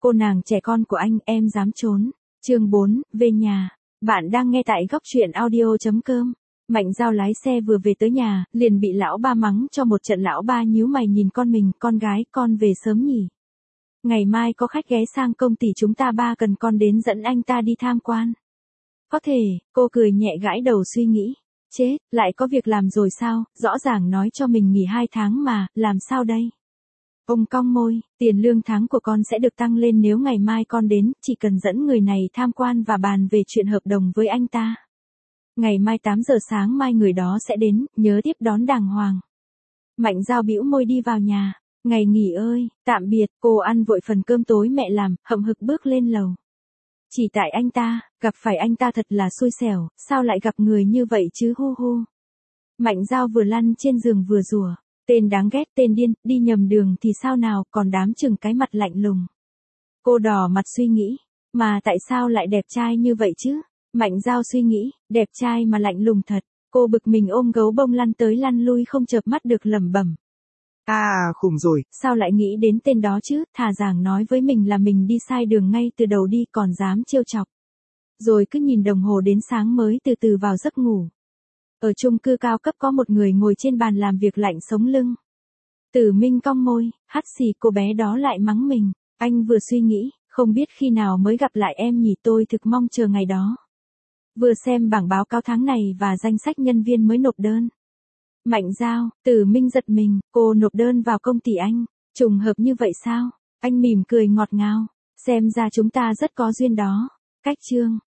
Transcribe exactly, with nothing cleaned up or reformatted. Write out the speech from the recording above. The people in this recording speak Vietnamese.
cô nàng trẻ con của anh, em dám trốn. Chương bốn, về nhà. Bạn đang nghe tại góc truyện audio chấm com. Mạnh Dao lái xe vừa về tới nhà, liền bị lão ba mắng cho một trận. Lão ba nhíu mày nhìn con mình, con gái, con về sớm nhỉ? Ngày mai có khách ghé sang công ty chúng ta, ba cần con đến dẫn anh ta đi tham quan. Có thể, cô cười nhẹ gãi đầu suy nghĩ. Chết, lại có việc làm rồi sao, rõ ràng nói cho mình nghỉ hai tháng mà, làm sao đây? Ông cong môi, tiền lương tháng của con sẽ được tăng lên nếu ngày mai con đến, chỉ cần dẫn người này tham quan và bàn về chuyện hợp đồng với anh ta. Ngày mai tám giờ sáng mai người đó sẽ đến, nhớ tiếp đón đàng hoàng. Mạnh Dao bĩu môi đi vào nhà. Ngày nghỉ ơi, tạm biệt, cô ăn vội phần cơm tối mẹ làm, hậm hực bước lên lầu. Chỉ tại anh ta, gặp phải anh ta thật là xui xẻo, sao lại gặp người như vậy chứ, hu hu. Mạnh Dao vừa lăn trên giường vừa rủa, tên đáng ghét, tên điên, đi nhầm đường thì sao nào, còn đám chừng cái mặt lạnh lùng. Cô đỏ mặt suy nghĩ, mà tại sao lại đẹp trai như vậy chứ? Mạnh Dao suy nghĩ, đẹp trai mà lạnh lùng thật. Cô bực mình ôm gấu bông lăn tới lăn lui không chợp mắt được, lẩm bẩm. À, khùng rồi. Sao lại nghĩ đến tên đó chứ, thà rằng nói với mình là mình đi sai đường ngay từ đầu đi, còn dám trêu chọc. Rồi cứ nhìn đồng hồ đến sáng mới từ từ vào giấc ngủ. Ở chung cư cao cấp có một người ngồi trên bàn làm việc lạnh sống lưng. Tử Minh cong môi, hắt xì, cô bé đó lại mắng mình. Anh vừa suy nghĩ, không biết khi nào mới gặp lại em nhỉ, tôi thực mong chờ ngày đó. Vừa xem bảng báo cáo tháng này và danh sách nhân viên mới nộp đơn. Mạnh Dao, Tử Minh giật mình, cô nộp đơn vào công ty anh, trùng hợp như vậy sao? Anh mỉm cười ngọt ngào, xem ra chúng ta rất có duyên đó. Cách chương.